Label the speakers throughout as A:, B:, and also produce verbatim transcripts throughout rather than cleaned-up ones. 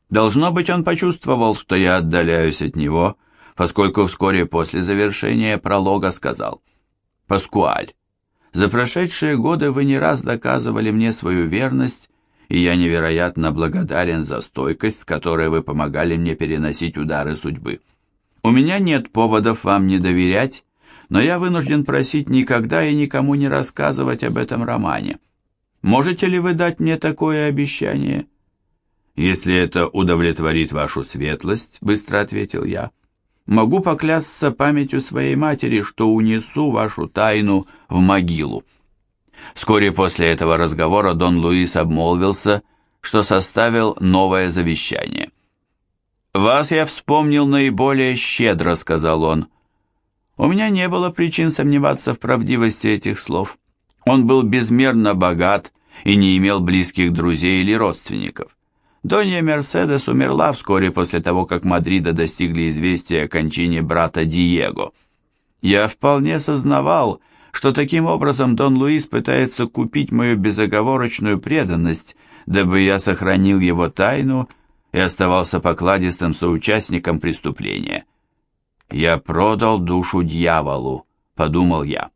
A: Должно быть, он почувствовал, что я отдаляюсь от него, поскольку вскоре после завершения пролога сказал: «Паскуаль, за прошедшие годы вы не раз доказывали мне свою верность, и я невероятно благодарен за стойкость, с которой вы помогали мне переносить удары судьбы. У меня нет поводов вам не доверять, но я вынужден просить никогда и никому не рассказывать об этом романе. Можете ли вы дать мне такое обещание?» «Если это удовлетворит вашу светлость», — быстро ответил я, «могу поклясться памятью своей матери, что унесу вашу тайну в могилу». Вскоре после этого разговора Дон Луис обмолвился, что составил новое завещание. «Вас я вспомнил наиболее щедро», — сказал он. У меня не было причин сомневаться в правдивости этих слов. Он был безмерно богат и не имел близких друзей или родственников. Донья Мерседес умерла вскоре после того, как Мадрида достигли известия о кончине брата Диего. Я вполне сознавал, что таким образом Дон Луис пытается купить мою безоговорочную преданность, дабы я сохранил его тайну и оставался покладистым соучастником преступления. «Я продал душу дьяволу», — подумал я.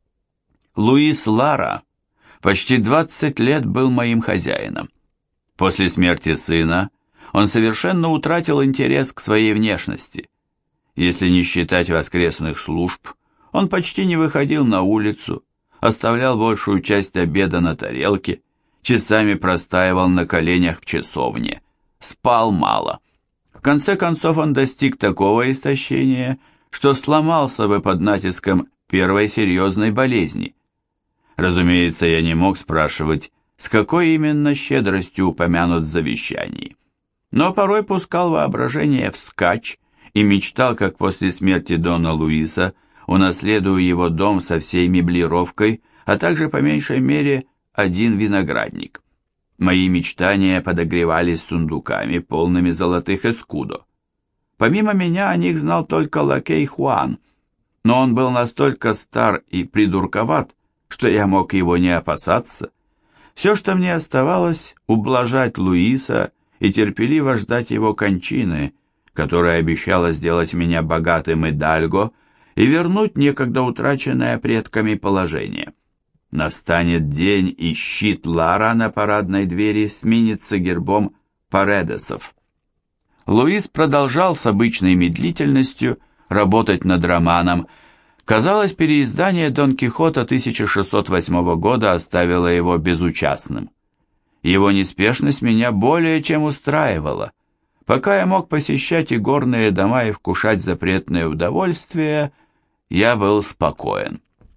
A: Луис Лара почти двадцать лет был моим хозяином. После смерти сына он совершенно утратил интерес к своей внешности. Если не считать воскресных служб, он почти не выходил на улицу, оставлял большую часть обеда на тарелке, часами простаивал на коленях в часовне, спал мало. В конце концов он достиг такого истощения, что сломался бы под натиском первой серьезной болезни. Разумеется, я не мог спрашивать, с какой именно щедростью упомянут в завещании, но порой пускал воображение вскачь и мечтал, как после смерти Дона Луиса унаследую его дом со всей меблировкой, а также по меньшей мере один виноградник. Мои мечтания подогревались сундуками, полными золотых эскудо. Помимо меня о них знал только лакей Хуан, но он был настолько стар и придурковат, что я мог его не опасаться. Все, что мне оставалось, ублажать Луиса и терпеливо ждать его кончины, которая обещала сделать меня богатым идальго и вернуть некогда утраченное предками положение. Настанет день, и щит Лара на парадной двери сменится гербом Паредесов. Луис продолжал с обычной медлительностью работать над романом. Казалось, переиздание Дон Кихота тысяча шестьсот восьмого года оставило его безучастным. Его неспешность меня более чем устраивала. Пока я мог посещать игорные дома и вкушать запретное удовольствие, я был спокоен.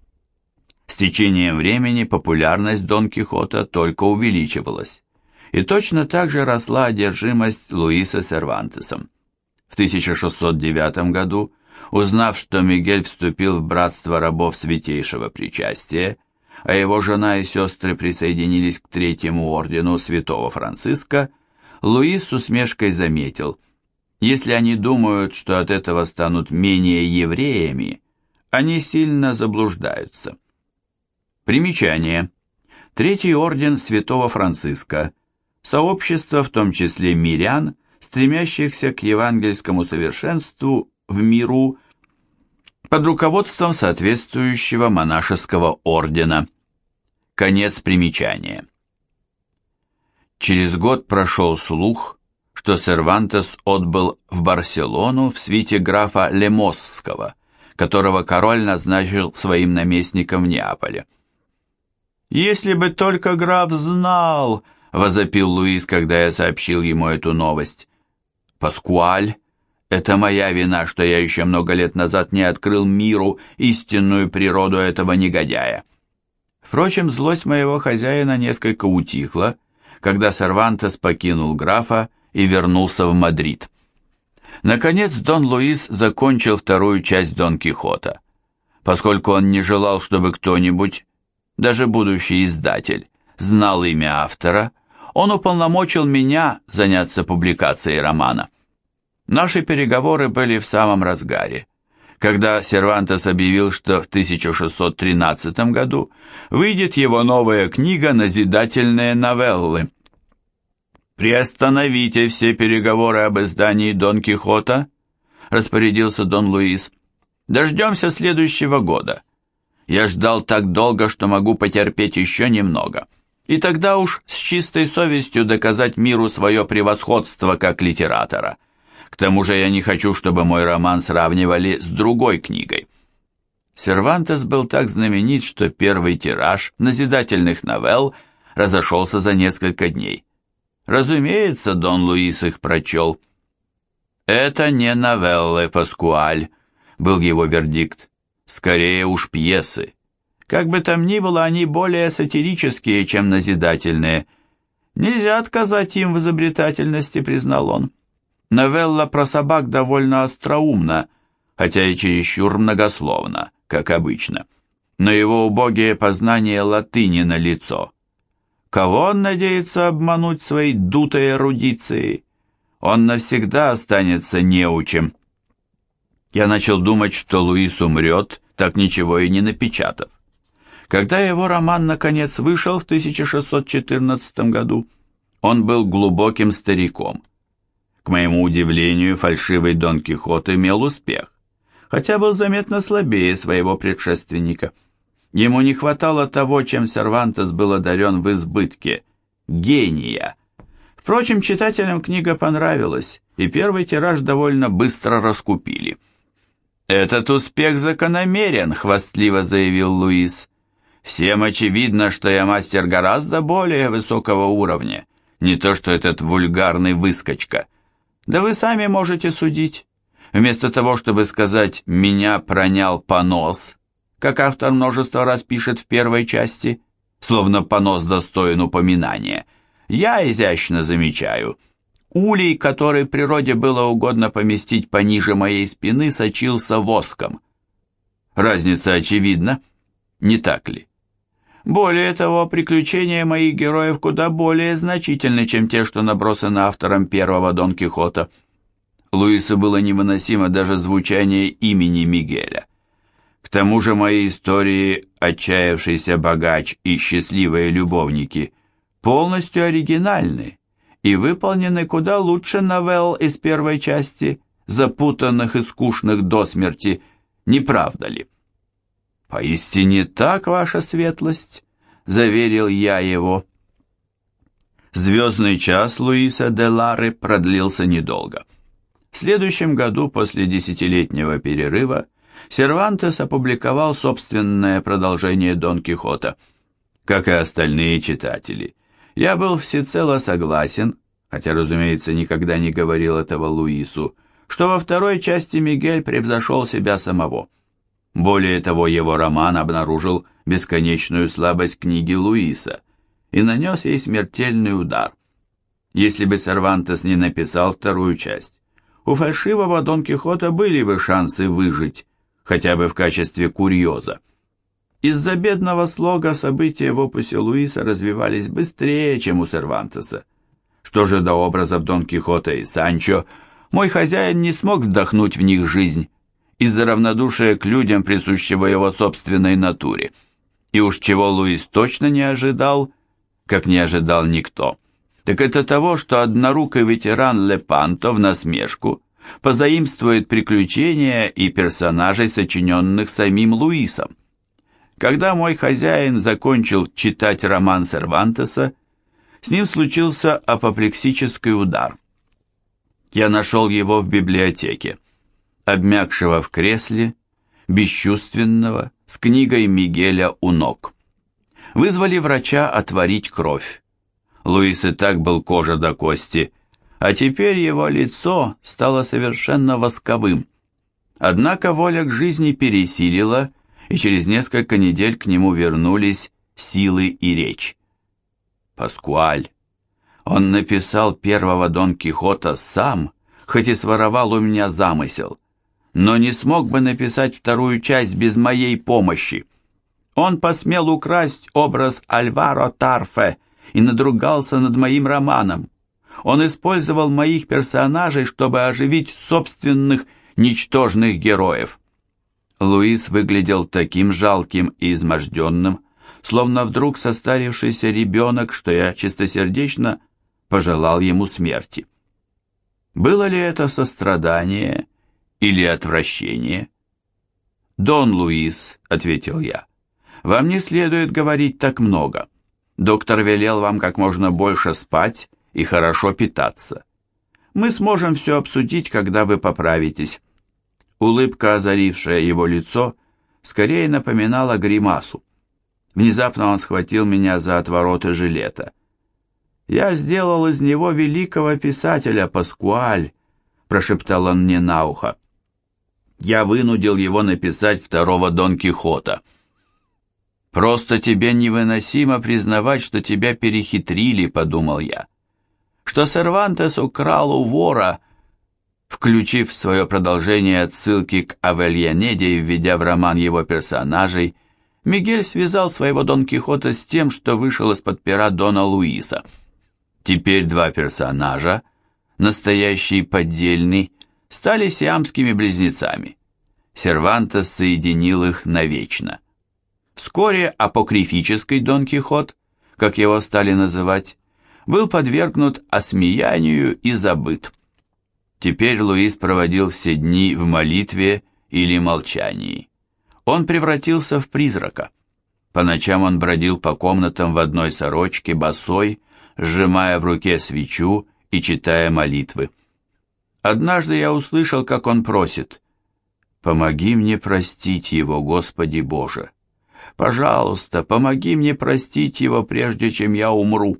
A: С течением времени популярность Дон Кихота только увеличивалась, и точно так же росла одержимость Луиса Сервантесом. В тысяча шестьсот девятом году, узнав, что Мигель вступил в братство рабов Святейшего Причастия, а его жена и сестры присоединились к Третьему ордену Святого Франциска, Луис с усмешкой заметил: если они думают, что от этого станут менее евреями, они сильно заблуждаются. Примечание. Третий орден Святого Франциска. Сообщество, в том числе мирян, стремящихся к евангельскому совершенству в миру, под руководством соответствующего монашеского ордена. Конец примечания. Через год прошел слух, что Сервантес отбыл в Барселону в свите графа Лемосского, которого король назначил своим наместником в Неаполе. «Если бы только граф знал!» — возопил Луис, когда я сообщил ему эту новость. «Паскуаль, это моя вина, что я еще много лет назад не открыл миру истинную природу этого негодяя». Впрочем, злость моего хозяина несколько утихла, когда Сервантес покинул графа и вернулся в Мадрид. Наконец Дон Луис закончил вторую часть Дон Кихота. Поскольку он не желал, чтобы кто-нибудь, даже будущий издатель, знал имя автора, он уполномочил меня заняться публикацией романа. Наши переговоры были в самом разгаре, когда Сервантес объявил, что в тысяча шестьсот тринадцатом году выйдет его новая книга «Назидательные новеллы». «Приостановите все переговоры об издании Дон Кихота», — распорядился Дон Луис. «Дождемся следующего года. Я ждал так долго, что могу потерпеть еще немного. И тогда уж с чистой совестью доказать миру свое превосходство как литератора. К тому же я не хочу, чтобы мой роман сравнивали с другой книгой». Сервантес был так знаменит, что первый тираж назидательных новелл разошелся за несколько дней. Разумеется, Дон Луис их прочел. «Это не новеллы, Паскуаль», — был его вердикт. «Скорее уж пьесы. Как бы там ни было, они более сатирические, чем назидательные. Нельзя отказать им в изобретательности», — признал он. «Новелла про собак довольно остроумна, хотя и чересчур многословна, как обычно. Но его убогие познания латыни налицо. Кого он надеется обмануть своей дутой эрудицией? Он навсегда останется неучем». Я начал думать, что Луис умрет, так ничего и не напечатав. Когда его роман наконец вышел в тысяча шестьсот четырнадцатом году, он был глубоким стариком. К моему удивлению, фальшивый Дон Кихот имел успех, хотя был заметно слабее своего предшественника. Ему не хватало того, чем Сервантес был одарен в избытке – гения. Впрочем, читателям книга понравилась, и первый тираж довольно быстро раскупили. «Этот успех закономерен», — хвастливо заявил Луис. «Всем очевидно, что я мастер гораздо более высокого уровня, не то что этот вульгарный выскочка. Да вы сами можете судить. Вместо того, чтобы сказать «меня пронял понос», как автор множество раз пишет в первой части, словно понос достоин упоминания, я изящно замечаю — улей, который природе было угодно поместить пониже моей спины, сочился воском. Разница очевидна, не так ли? Более того, приключения моих героев куда более значительны, чем те, что набросаны автором первого Дон Кихота. Луису было невыносимо даже звучание имени Мигеля. К тому же мои истории «Отчаявшийся богач» и «Счастливые любовники» полностью оригинальны и выполнены куда лучше новелл из первой части, запутанных и скучных до смерти, не правда ли? «Поистине так, ваша светлость», — заверил я его. «Звездный час» Луиса де Лары продлился недолго. В следующем году, после десятилетнего перерыва, Сервантес опубликовал собственное продолжение Дон Кихота. Как и остальные читатели, я был всецело согласен, хотя, разумеется, никогда не говорил этого Луису, что во второй части Мигель превзошел себя самого. Более того, его роман обнаружил бесконечную слабость книги Луиса и нанес ей смертельный удар. Если бы Сервантес не написал вторую часть, у фальшивого Дон Кихота были бы шансы выжить, хотя бы в качестве курьеза. Из-за бедного слога события в опусе Луиса развивались быстрее, чем у Сервантеса. Что же до образов Дон Кихота и Санчо, мой хозяин не смог вдохнуть в них жизнь из-за равнодушия к людям, присущего его собственной натуре. И уж чего Луис точно не ожидал, как не ожидал никто, так это того, что однорукий ветеран Лепанто в насмешку позаимствует приключения и персонажей, сочиненных самим Луисом. Когда мой хозяин закончил читать роман Сервантеса, с ним случился апоплексический удар. Я нашел его в библиотеке, обмякшего в кресле, бесчувственного, с книгой Мигеля у ног. Вызвали врача отварить кровь. Луис и так был кожа до кости, а теперь его лицо стало совершенно восковым. Однако воля к жизни пересилила, и через несколько недель к нему вернулись силы и речь. Паскуаль, он написал первого Дон Кихота сам, хоть и своровал у меня замысел, но не смог бы написать вторую часть без моей помощи. Он посмел украсть образ Альваро Тарфе и надругался над моим романом. Он использовал моих персонажей, чтобы оживить собственных ничтожных героев. Луис выглядел таким жалким и изможденным, словно вдруг состарившийся ребенок, что я чистосердечно пожелал ему смерти. Было ли это сострадание или отвращение? «Дон Луис», — ответил я, — «вам не следует говорить так много. Доктор велел вам как можно больше спать и хорошо питаться. Мы сможем все обсудить, когда вы поправитесь». Улыбка, озарившая его лицо, скорее напоминала гримасу. Внезапно он схватил меня за отвороты жилета. «Я сделал из него великого писателя, Паскуаль», — прошептал он мне на ухо. «Я вынудил его написать второго Дон Кихота». «Просто тебе невыносимо признавать, что тебя перехитрили», — подумал я. «Что Сервантес украл у вора», включив в свое продолжение отсылки к Авельянеде и введя в роман его персонажей, Мигель связал своего Дон Кихота с тем, что вышел из-под пера Дона Луиса. Теперь два персонажа, настоящий и поддельный, стали сиамскими близнецами. Сервантес соединил их навечно. Вскоре апокрифический Дон Кихот, как его стали называть, был подвергнут осмеянию и забыт. Теперь Луис проводил все дни в молитве или молчании. Он превратился в призрака. По ночам он бродил по комнатам в одной сорочке, босой, сжимая в руке свечу и читая молитвы. Однажды я услышал, как он просит: «Помоги мне простить его, Господи Боже! Пожалуйста, помоги мне простить его, прежде чем я умру».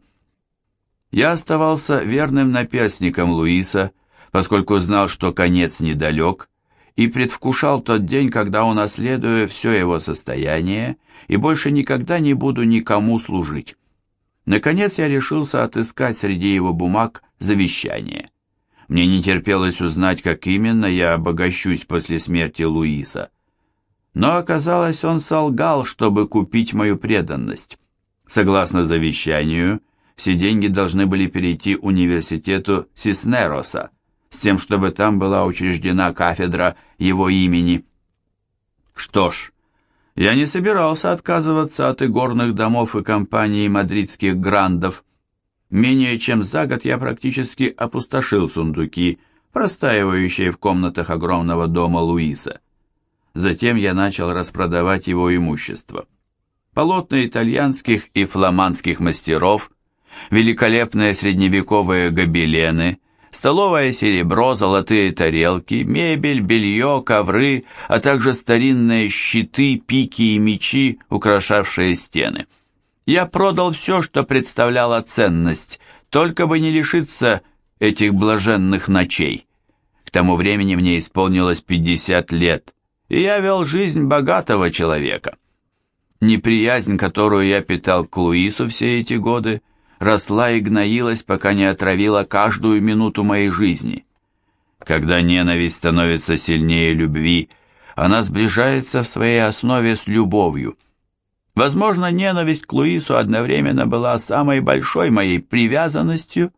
A: Я оставался верным наперстником Луиса, поскольку знал, что конец недалек, и предвкушал тот день, когда унаследую все его состояние и больше никогда не буду никому служить. Наконец я решился отыскать среди его бумаг завещание. Мне не терпелось узнать, как именно я обогащусь после смерти Луиса. Но оказалось, он солгал, чтобы купить мою преданность. Согласно завещанию, все деньги должны были перейти университету Сиснероса, с тем, чтобы там была учреждена кафедра его имени. Что ж, я не собирался отказываться от игорных домов и компаний мадридских грандов. Менее чем за год я практически опустошил сундуки, простаивающие в комнатах огромного дома Луиса. Затем я начал распродавать его имущество. Полотна итальянских и фламандских мастеров, великолепные средневековые гобелены, столовое серебро, золотые тарелки, мебель, белье, ковры, а также старинные щиты, пики и мечи, украшавшие стены. Я продал все, что представляло ценность, только бы не лишиться этих блаженных ночей. К тому времени мне исполнилось пятьдесят лет, и я вел жизнь богатого человека. Неприязнь, которую я питал к Луису все эти годы, росла и гноилась, пока не отравила каждую минуту моей жизни. Когда ненависть становится сильнее любви, она сближается в своей основе с любовью. Возможно, ненависть к Луису одновременно была самой большой моей привязанностью.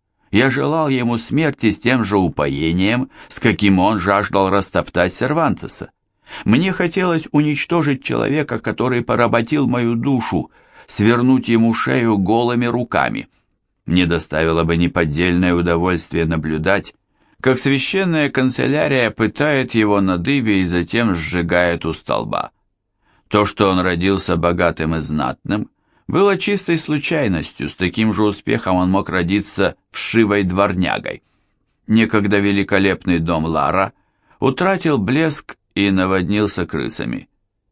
A: Я желал ему смерти с тем же упоением, с каким он жаждал растоптать Сервантеса. Мне хотелось уничтожить человека, который поработил мою душу, свернуть ему шею голыми руками. Мне доставило бы неподдельное удовольствие наблюдать, как священная канцелярия пытает его на дыбе и затем сжигает у столба. То, что он родился богатым и знатным, было чистой случайностью, с таким же успехом он мог родиться вшивой дворнягой. Некогда великолепный дом Лара утратил блеск и наводнился крысами.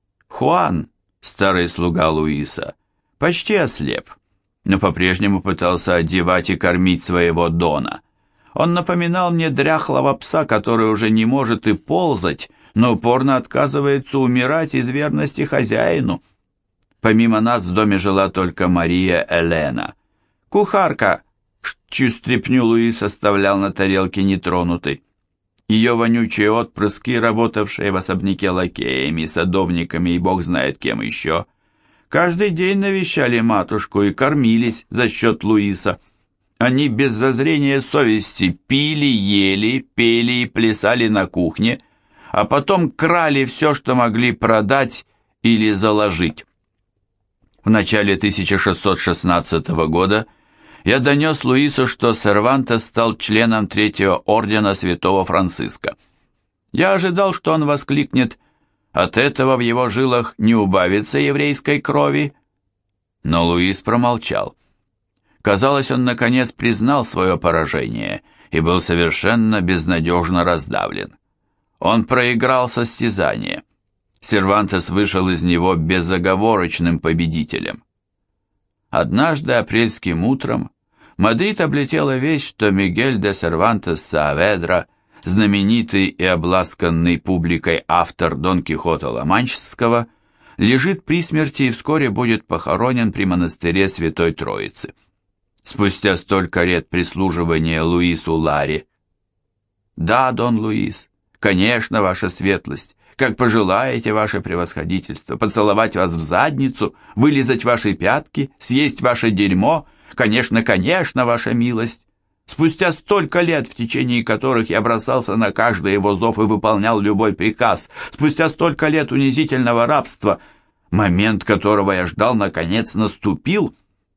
A: Хуан, старый слуга Луиса, почти ослеп, но по-прежнему пытался одевать и кормить своего Дона. Он напоминал мне дряхлого пса, который уже не может и ползать, но упорно отказывается умирать из верности хозяину. Помимо нас в доме жила только Мария Элена, кухарка, чью стряпню Луис оставлял на тарелке нетронутой. Ее вонючие отпрыски, работавшие в особняке лакеями, садовниками и бог знает кем еще, каждый день навещали матушку и кормились за счет Луиса. Они без зазрения совести пили, ели, пели и плясали на кухне, а потом крали все, что могли продать или заложить. В начале тысяча шестьсот шестнадцатого года Я донес Луису, что Сервантес стал членом Третьего ордена Святого Франциска. Я ожидал, что он воскликнет: «От этого в его жилах не убавится еврейской крови». Но Луис промолчал. Казалось, он наконец признал свое поражение и был совершенно безнадежно раздавлен. Он проиграл состязание. Сервантес вышел из него безоговорочным победителем. Однажды апрельским утром Мадрид облетела весть, что Мигель де Сервантес Сааведра, знаменитый и обласканный публикой автор Дон Кихота Ла-Манческого, лежит при смерти и вскоре будет похоронен при монастыре Святой Троицы. Спустя столько лет прислуживания Луису Лари. «Да, Дон Луис, конечно, ваша светлость, как пожелаете, ваше превосходительство, поцеловать вас в задницу, вылизать ваши пятки, съесть ваше дерьмо, конечно, конечно, ваша милость. Спустя столько лет, в течение которых я бросался на каждый его зов и выполнял любой приказ, спустя столько лет унизительного рабства, момент которого я ждал, наконец наступил».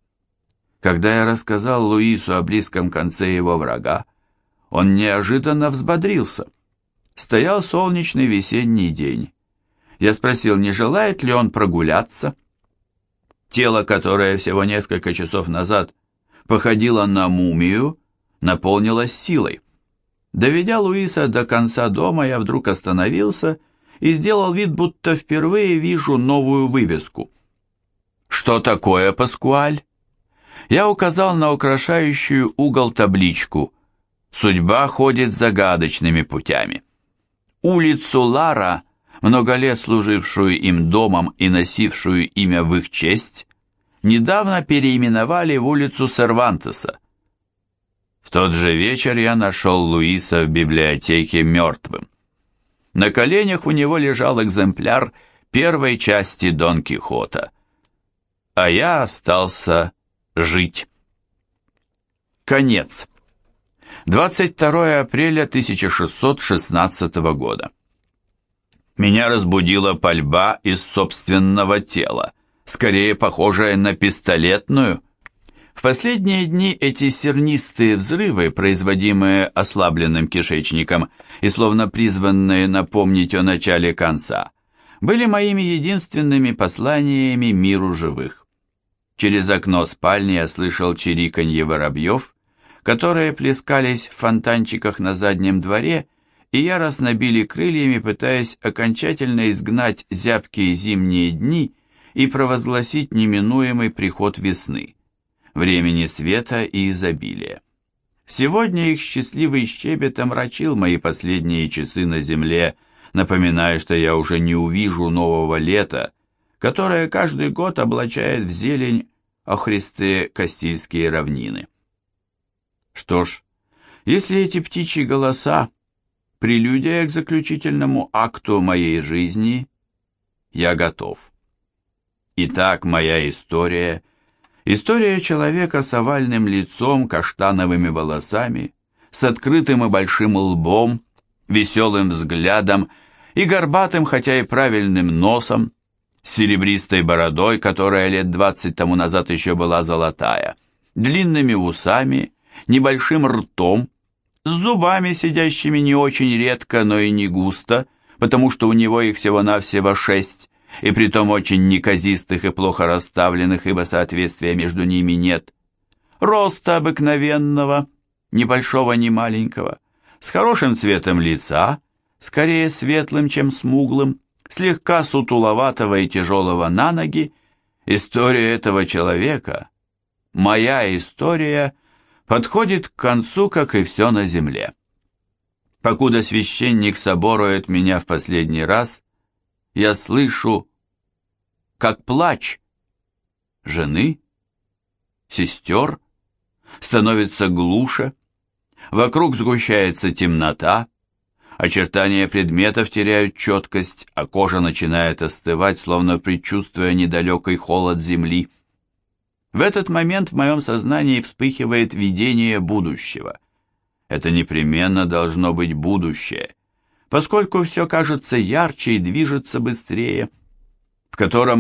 A: Когда я рассказал Луису о близком конце его врага, он неожиданно взбодрился. Стоял солнечный весенний день. Я спросил, не желает ли он прогуляться. Тело, которое всего несколько часов назад походило на мумию, наполнилось силой. Доведя Луиса до конца дома, я вдруг остановился и сделал вид, будто впервые вижу новую вывеску. «Что такое, Паскуаль?» Я указал на украшающую угол табличку «Судьба ходит загадочными путями». Улицу Лара, много лет служившую им домом и носившую имя в их честь, недавно переименовали в улицу Сервантеса. В тот же вечер я нашел Луиса в библиотеке мертвым. На коленях у него лежал экземпляр первой части Дон Кихота, а я остался жить. Конец. двадцать второе апреля тысяча шестьсот шестнадцатого года. Меня разбудила пальба из собственного тела, скорее похожая на пистолетную. В последние дни эти сернистые взрывы, производимые ослабленным кишечником и словно призванные напомнить о начале конца, были моими единственными посланиями миру живых. Через окно спальни я слышал чириканье воробьев, которые плескались в фонтанчиках на заднем дворе и яростно били крыльями, пытаясь окончательно изгнать зябкие зимние дни и провозгласить неминуемый приход весны, времени света и изобилия. Сегодня их счастливый щебет омрачил мои последние часы на земле, напоминая, что я уже не увижу нового лета, которое каждый год облачает в зелень охристые Кастильские равнины. Что ж, если эти птичьи голоса — прелюдия к заключительному акту моей жизни, я готов. Итак, моя история — история человека с овальным лицом, каштановыми волосами, с открытым и большим лбом, веселым взглядом и горбатым, хотя и правильным носом, с серебристой бородой, которая лет двадцать тому назад еще была золотая, длинными усами, небольшим ртом, с зубами, сидящими не очень редко, но и не густо, потому что у него их всего-навсего шесть, и притом очень неказистых и плохо расставленных, ибо соответствия между ними нет, роста обыкновенного, ни большого, ни маленького, с хорошим цветом лица, скорее светлым, чем смуглым, слегка сутуловатого и тяжелого на ноги. История этого человека, моя история, подходит к концу, как и все на земле. Покуда священник соборует меня в последний раз, я слышу, как плач жены, сестер, становится глуше, вокруг сгущается темнота, очертания предметов теряют четкость, а кожа начинает остывать, словно предчувствуя недалекий холод земли. В этот момент в моем сознании вспыхивает видение будущего. Это непременно должно быть будущее, поскольку все кажется ярче и движется быстрее, в котором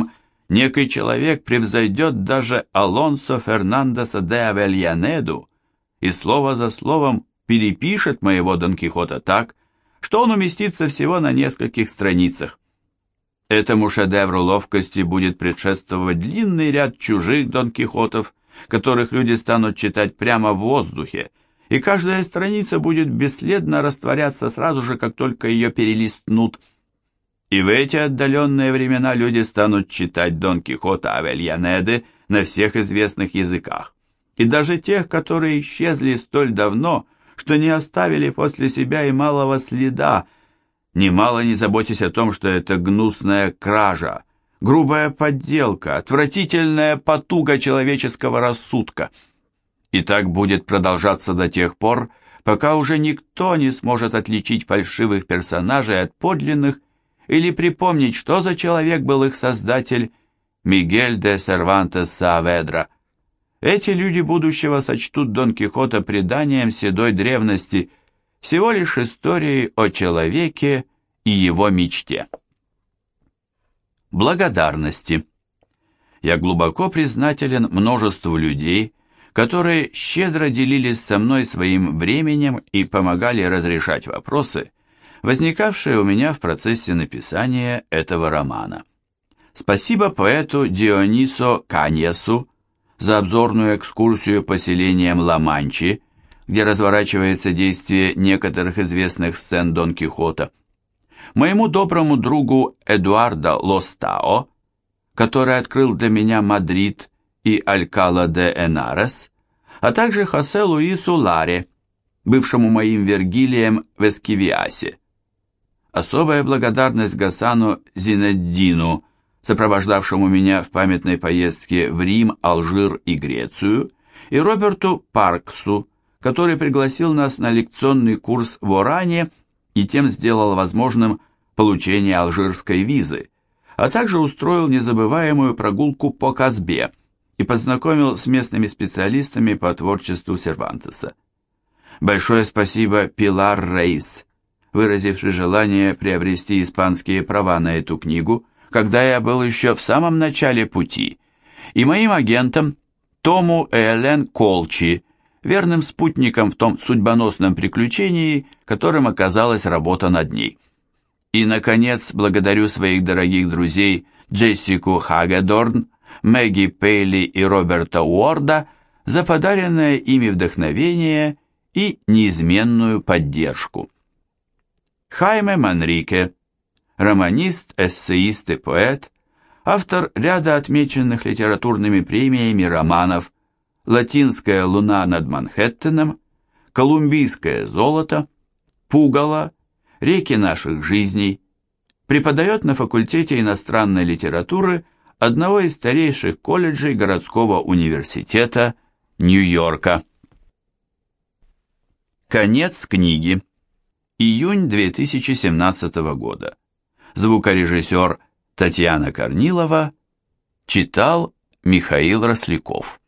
A: некий человек превзойдет даже Алонсо Фернандеса де Авельянеду и слово за словом перепишет моего Дон Кихота так, что он уместится всего на нескольких страницах. Этому шедевру ловкости будет предшествовать длинный ряд чужих Дон Кихотов, которых люди станут читать прямо в воздухе, и каждая страница будет бесследно растворяться сразу же, как только ее перелистнут. И в эти отдаленные времена люди станут читать Дон Кихота Авельянеды на всех известных языках, и даже тех, которые исчезли столь давно, что не оставили после себя и малого следа, немало не заботясь о том, что это гнусная кража, грубая подделка, отвратительная потуга человеческого рассудка. И так будет продолжаться до тех пор, пока уже никто не сможет отличить фальшивых персонажей от подлинных или припомнить, что за человек был их создатель Мигель де Сервантес Сааведра. Эти люди будущего сочтут Дон Кихота преданием седой древности, всего лишь историей о человеке и его мечте. Благодарности. Я глубоко признателен множеству людей, которые щедро делились со мной своим временем и помогали разрешать вопросы, возникавшие у меня в процессе написания этого романа. Спасибо поэту Дионисо Каньясу за обзорную экскурсию по селениям Ла-Манчи, где разворачивается действие некоторых известных сцен Дон Кихота, моему доброму другу Эдуардо Лостао, который открыл для меня Мадрид и Алькала де Энарес, а также Хосе Луису Ларе, бывшему моим Вергилием в Эскивиасе. Особая благодарность Гасану Зинеддину, сопровождавшему меня в памятной поездке в Рим, Алжир и Грецию, и Роберту Парксу, который пригласил нас на лекционный курс в Оране и тем сделал возможным получение алжирской визы, а также устроил незабываемую прогулку по Казбе и познакомил с местными специалистами по творчеству Сервантеса. Большое спасибо Пилар Рейс, выразивший желание приобрести испанские права на эту книгу, когда я был еще в самом начале пути, и моим агентам Тому и Элен Колчи, верным спутником в том судьбоносном приключении, которым оказалась работа над ней. И, наконец, благодарю своих дорогих друзей Джессику Хагедорн, Мэгги Пейли и Роберта Уорда за подаренное ими вдохновение и неизменную поддержку. Хайме Манрике, романист, эссеист и поэт, автор ряда отмеченных литературными премиями романов «Латинская луна над Манхэттеном», «Колумбийское золото», «Пугало», «Реки наших жизней», преподает на факультете иностранной литературы одного из старейших колледжей городского университета Нью-Йорка. Конец книги. Июнь две тысячи семнадцатого года. Звукорежиссер Татьяна Корнилова читал Михаил Росляков.